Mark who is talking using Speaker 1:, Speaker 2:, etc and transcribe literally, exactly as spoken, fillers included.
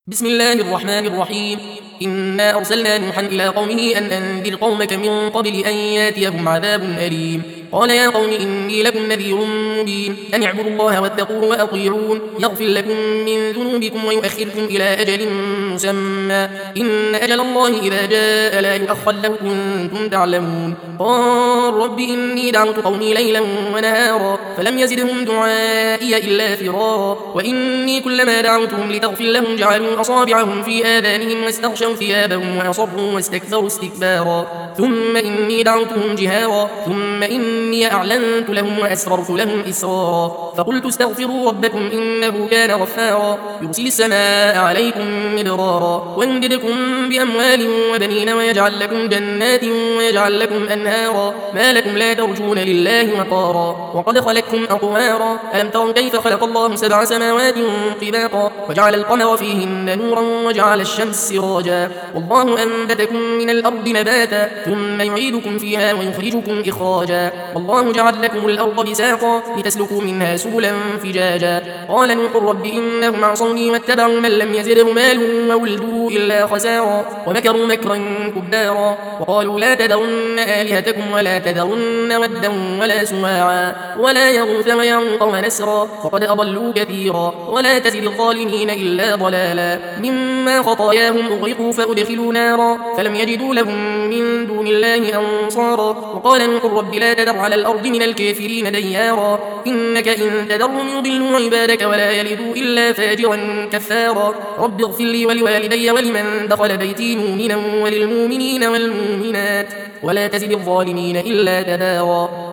Speaker 1: بسم الله الرحمن الرحيم. إنا أرسلنا نوحا إلى قومه أن أنذر قومك من قبل أن ياتيهم عذاب أليم. قال يا قوم إني لكم نذير مبين أن اعبدوا الله واتقوه وأطيعون يغفر لكم من ذنوبكم ويؤخركم إلى أجل مسمى إن أجل الله إذا جاء لا يؤخر لو كنتم تعلمون. قال رب إني دعوت قومي ليلا ونهارا فلم يزدهم دعائي إلا فرارا وإني كلما دعوتهم لتغفر لهم جعلوا أصابعهم في آذانهم واستغشوا ثيابهم وأصروا واستكبروا استكبارا ثم إني دعوتهم جهارا ثم إني أعلنت لهم وأسررت لهم إسرارا فقلت استغفروا ربكم إنه كان غفارا يرسل السماء عليكم مدرارا ويمددكم بأموال وبنين ويجعل لكم جنات ويجعل لكم أنهارا ما لكم لا ترجون لله وقارا وقد خلقكم أطوارا ألم تروا كيف خلق الله سبع سماوات طباقا وجعل القمر فيهن نورا وجعل الشمس سراجا والله أنبتكم من الأرض نباتا ثم يعيدكم فيها ويخرجكم إخراجا والله جعل لكم الأرض بساطا لتسلكوا منها سبلا فجاجا قال نوح رب إنهم عصوني واتبعوا من لم يزده ماله وولده إلا خسارا ومكروا مكرا كبارا وقالوا لا تذرن آلهتكم ولا تذرن ودا ولا سواعا ولا يغوث ويعوق ونسرا فقد أضلوا كثيرا ولا تزد الظالمين إلا ضلالا مما خطاياهم أغرقوا فأدخلوا نارا فلم يجدوا لهم من دون الله أنصارا وقال نوح رب لا تذر على الأرض من الكافرين ديارا إنك إن تذرهم يضلوا عبادك ولا يلدوا إلا فاجرا كفارا رب اغفر لي ولوالدي ولمن دخل بيتي مؤمنا وللمؤمنين والمؤمنات ولا تزد الظالمين إلا تبارا.